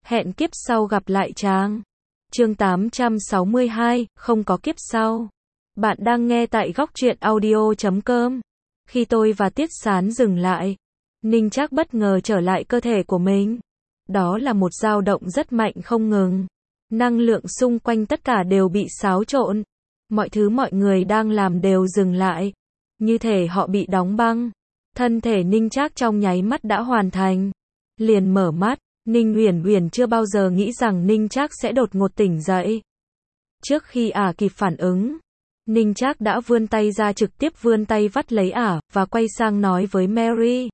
Hẹn kiếp sau gặp lại chàng. Chương 862, không có kiếp sau. Bạn đang nghe tại góc truyện audio.com. Khi tôi và Tiết Sán dừng lại, Ninh Trác bất ngờ trở lại cơ thể của mình. Đó là một dao động rất mạnh không ngừng. Năng lượng xung quanh tất cả đều bị xáo trộn. Mọi thứ mọi người đang làm đều dừng lại. Như thể họ bị đóng băng. Thân thể Ninh Trác trong nháy mắt đã hoàn thành. Liền mở mắt, Ninh Uyển Uyển chưa bao giờ nghĩ rằng Ninh Trác sẽ đột ngột tỉnh dậy. Trước khi kịp phản ứng, Ninh Trác đã vươn tay ra, trực tiếp vươn tay vắt lấy và quay sang nói với Mary.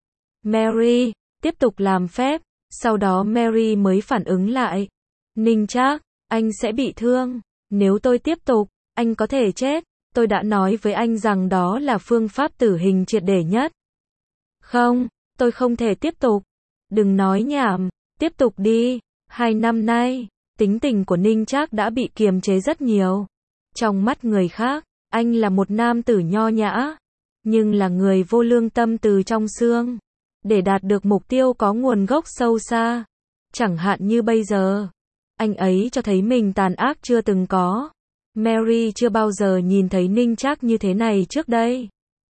Mary, tiếp tục làm phép. Sau đó Mary mới phản ứng lại. Ninh Trác, anh sẽ bị thương. Nếu tôi tiếp tục, anh có thể chết. Tôi đã nói với anh rằng đó là phương pháp tử hình triệt để nhất. Không, tôi không thể tiếp tục. Đừng nói nhảm, tiếp tục đi. 2 năm nay, tính tình của Ninh Trác đã bị kiềm chế rất nhiều. Trong mắt người khác, anh là một nam tử nho nhã, nhưng là người vô lương tâm từ trong xương. Để đạt được mục tiêu có nguồn gốc sâu xa. Chẳng hạn như bây giờ, anh ấy cho thấy mình tàn ác chưa từng có. Mary chưa bao giờ nhìn thấy Ninh Trác như thế này trước đây.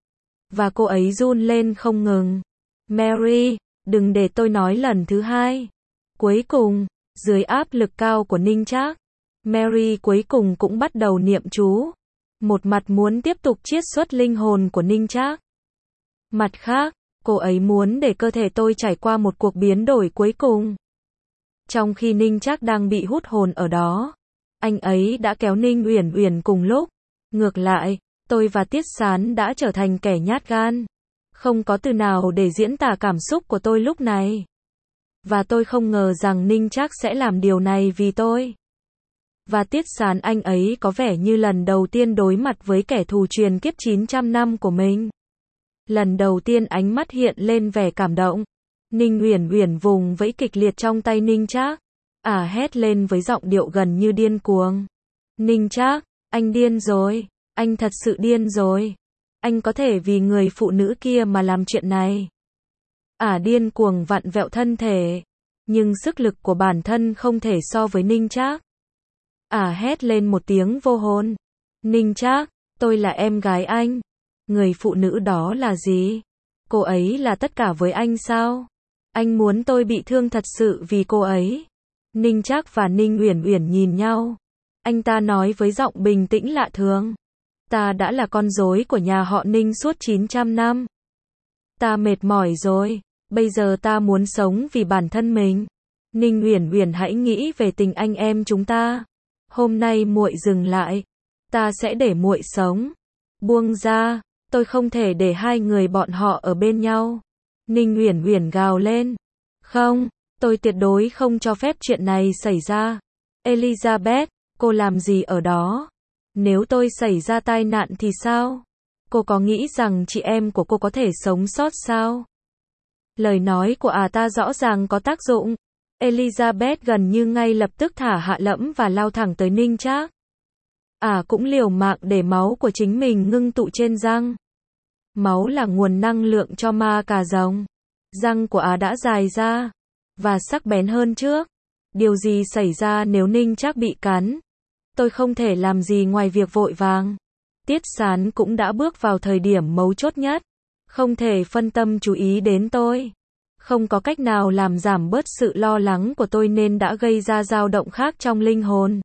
Và cô ấy run lên không ngừng. Mary, đừng để tôi nói lần thứ hai. Cuối cùng, dưới áp lực cao của Ninh Trác, Mary cuối cùng cũng bắt đầu niệm chú. Một mặt muốn tiếp tục chiết xuất linh hồn của Ninh Trác. Mặt khác, cô ấy muốn để cơ thể tôi trải qua một cuộc biến đổi cuối cùng. Trong khi Ninh Trác đang bị hút hồn ở đó, anh ấy đã kéo Ninh Uyển Uyển cùng lúc. Ngược lại, tôi và Tiết Sán đã trở thành kẻ nhát gan. Không có từ nào để diễn tả cảm xúc của tôi lúc này. Và tôi không ngờ rằng Ninh Trác sẽ làm điều này vì tôi. Và Tiết Sán, anh ấy có vẻ như lần đầu tiên đối mặt với kẻ thù truyền kiếp 900 năm của mình. Lần đầu tiên ánh mắt hiện lên vẻ cảm động. Ninh Uyển Uyển vùng vẫy kịch liệt trong tay Ninh Trác. Hét lên với giọng điệu gần như điên cuồng. Ninh Trác, anh điên rồi. Anh thật sự điên rồi. Anh có thể vì người phụ nữ kia mà làm chuyện này. Điên cuồng vặn vẹo thân thể. Nhưng sức lực của bản thân không thể so với Ninh Trác. Hét lên một tiếng vô hồn. Ninh Trác, tôi là em gái anh. Người phụ nữ đó là gì? Cô ấy là tất cả với anh sao? Anh muốn tôi bị thương thật sự vì cô ấy. Ninh Trác và Ninh Uyển Uyển nhìn nhau. Anh ta nói với giọng bình tĩnh lạ thường. Ta đã là con rối của nhà họ Ninh suốt 900 năm. Ta mệt mỏi rồi. Bây giờ ta muốn sống vì bản thân mình. Ninh Uyển Uyển, hãy nghĩ về tình anh em chúng ta. Hôm nay muội dừng lại. Ta sẽ để muội sống. Buông ra. Tôi không thể để hai người bọn họ ở bên nhau. Ninh Uyển Uyển gào lên. Không, tôi tuyệt đối không cho phép chuyện này xảy ra. Elizabeth, cô làm gì ở đó? Nếu tôi xảy ra tai nạn thì sao? Cô có nghĩ rằng chị em của cô có thể sống sót sao? Lời nói của ta rõ ràng có tác dụng. Elizabeth gần như ngay lập tức thả hạ lẫm và lao thẳng tới Ninh Trác. Cũng liều mạng để máu của chính mình ngưng tụ trên răng. Máu là nguồn năng lượng cho ma cà rồng. Răng của đã dài ra và sắc bén hơn trước. Điều gì xảy ra nếu Ninh Trác bị cắn? Tôi không thể làm gì ngoài việc vội vàng. Tiết Sán cũng đã bước vào thời điểm mấu chốt nhất. Không thể phân tâm chú ý đến tôi. Không có cách nào làm giảm bớt sự lo lắng của tôi nên đã gây ra dao động khác trong linh hồn.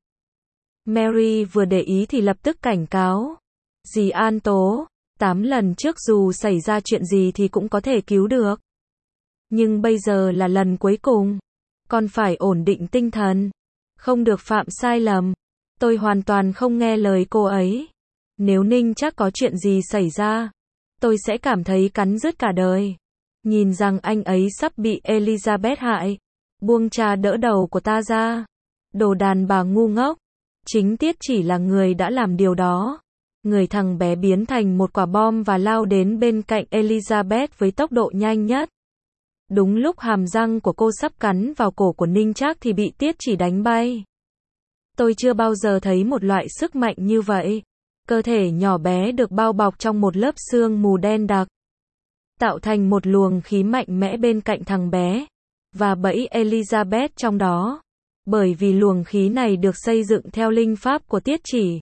Mary vừa để ý thì lập tức cảnh cáo. Dì An Tố, 8 lần trước dù xảy ra chuyện gì thì cũng có thể cứu được. Nhưng bây giờ là lần cuối cùng. Con phải ổn định tinh thần. Không được phạm sai lầm. Tôi hoàn toàn không nghe lời cô ấy. Nếu Ninh Trác có chuyện gì xảy ra, tôi sẽ cảm thấy cắn rứt cả đời. Nhìn rằng anh ấy sắp bị Elizabeth hại. Buông trà đỡ đầu của ta ra. Đồ đàn bà ngu ngốc. Chính Tiết chỉ là người đã làm điều đó. Người thằng bé biến thành một quả bom và lao đến bên cạnh Elizabeth với tốc độ nhanh nhất. Đúng lúc hàm răng của cô sắp cắn vào cổ của Ninh Trác thì bị Tiết chỉ đánh bay. Tôi chưa bao giờ thấy một loại sức mạnh như vậy. Cơ thể nhỏ bé được bao bọc trong một lớp sương mù đen đặc, tạo thành một luồng khí mạnh mẽ bên cạnh thằng bé. và bẫy Elizabeth trong đó. Bởi vì luồng khí này được xây dựng theo linh pháp của Tiết Chỉ.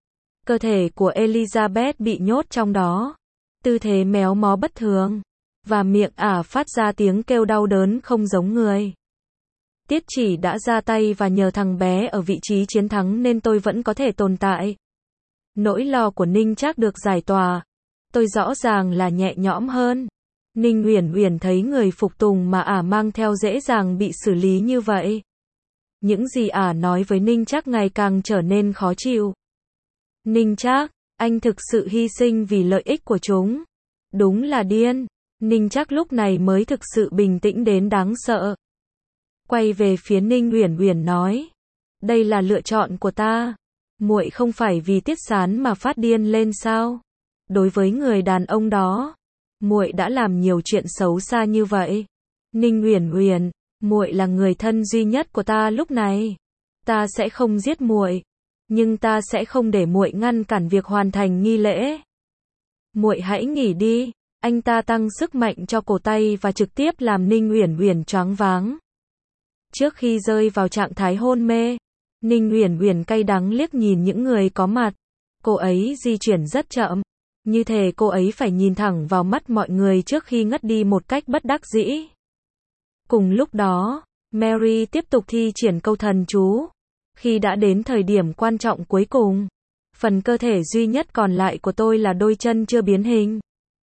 Cơ thể của Elizabeth bị nhốt trong đó. Tư thế méo mó bất thường. Và miệng ả phát ra tiếng kêu đau đớn không giống người. Tiết Chỉ đã ra tay và nhờ thằng bé ở vị trí chiến thắng nên tôi vẫn có thể tồn tại. Nỗi lo của Ninh Trác được giải tỏa. Tôi rõ ràng là nhẹ nhõm hơn. Ninh Uyển Uyển thấy người phục tùng mà ả mang theo dễ dàng bị xử lý như vậy. Những gì ả nói với Ninh Trác ngày càng trở nên khó chịu. Ninh Trác, anh thực sự hy sinh vì lợi ích của chúng. Đúng là điên. Ninh Trác lúc này mới thực sự bình tĩnh đến đáng sợ. Quay về phía Ninh Uyển Uyển nói. Đây là lựa chọn của ta. Muội không phải vì Tiết Sán mà phát điên lên sao? Đối với người đàn ông đó, muội đã làm nhiều chuyện xấu xa như vậy. Ninh Uyển Uyển, muội là người thân duy nhất của ta lúc này. Ta sẽ không giết muội, nhưng ta sẽ không để muội ngăn cản việc hoàn thành nghi lễ. Muội hãy nghỉ đi. Anh ta tăng sức mạnh cho cổ tay và trực tiếp làm Ninh Uyển Uyển choáng váng. Trước khi rơi vào trạng thái hôn mê, Ninh Uyển Uyển cay đắng liếc nhìn những người có mặt. Cô ấy di chuyển rất chậm, như thể cô ấy phải nhìn thẳng vào mắt mọi người trước khi ngất đi một cách bất đắc dĩ. Cùng lúc đó, Mary tiếp tục thi triển câu thần chú. Khi đã đến thời điểm quan trọng cuối cùng, phần cơ thể duy nhất còn lại của tôi là đôi chân chưa biến hình.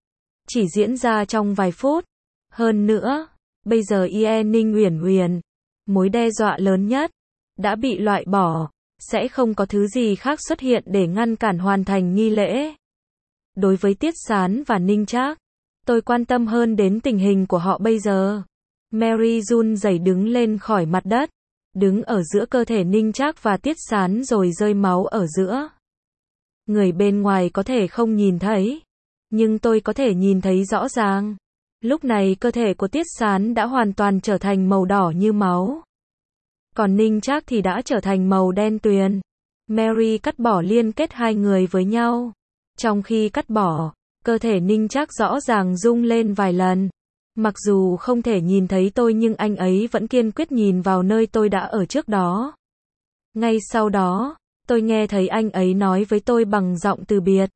Chỉ diễn ra trong vài phút. Hơn nữa, bây giờ Ninh Uyển Uyển, mối đe dọa lớn nhất, đã bị loại bỏ. Sẽ không có thứ gì khác xuất hiện để ngăn cản hoàn thành nghi lễ. Đối với Tiết Sán và Ninh Trác, tôi quan tâm hơn đến tình hình của họ bây giờ. Mary run rẩy đứng lên khỏi mặt đất, đứng ở giữa cơ thể Ninh Trác và Tiết Sán rồi rơi máu ở giữa. Người bên ngoài có thể không nhìn thấy, nhưng tôi có thể nhìn thấy rõ ràng. Lúc này cơ thể của Tiết Sán đã hoàn toàn trở thành màu đỏ như máu. Còn Ninh Trác thì đã trở thành màu đen tuyền. Mary cắt bỏ liên kết hai người với nhau. Trong khi cắt bỏ, cơ thể Ninh Trác rõ ràng rung lên vài lần. Mặc dù không thể nhìn thấy tôi nhưng anh ấy vẫn kiên quyết nhìn vào nơi tôi đã ở trước đó. Ngay sau đó, tôi nghe thấy anh ấy nói với tôi bằng giọng từ biệt.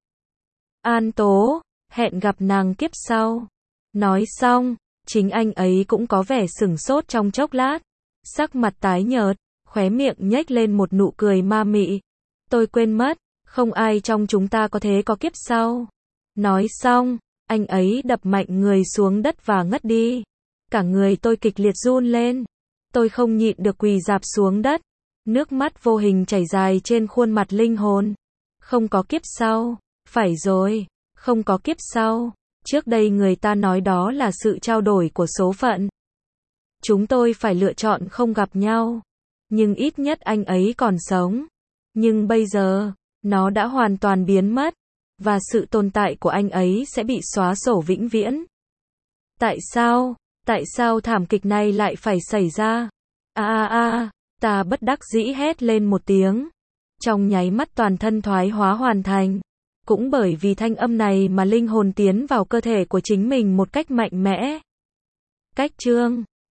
An Tố, hẹn gặp nàng kiếp sau. Nói xong, chính anh ấy cũng có vẻ sửng sốt trong chốc lát. Sắc mặt tái nhợt, khóe miệng nhếch lên một nụ cười ma mị. Tôi quên mất, không ai trong chúng ta có thể có kiếp sau. Nói xong, anh ấy đập mạnh người xuống đất và ngất đi. Cả người tôi kịch liệt run lên. Tôi không nhịn được quỳ rạp xuống đất. Nước mắt vô hình chảy dài trên khuôn mặt linh hồn. Không có kiếp sau. Phải rồi, không có kiếp sau. Trước đây người ta nói đó là sự trao đổi của số phận. Chúng tôi phải lựa chọn không gặp nhau. Nhưng ít nhất anh ấy còn sống. Nhưng bây giờ, nó đã hoàn toàn biến mất. Và sự tồn tại của anh ấy sẽ bị xóa sổ vĩnh viễn. Tại sao? Tại sao thảm kịch này lại phải xảy ra? Ta bất đắc dĩ hét lên một tiếng. Trong nháy mắt toàn thân thoái hóa hoàn thành. Cũng bởi vì thanh âm này mà linh hồn tiến vào cơ thể của chính mình một cách mạnh mẽ. Cách chương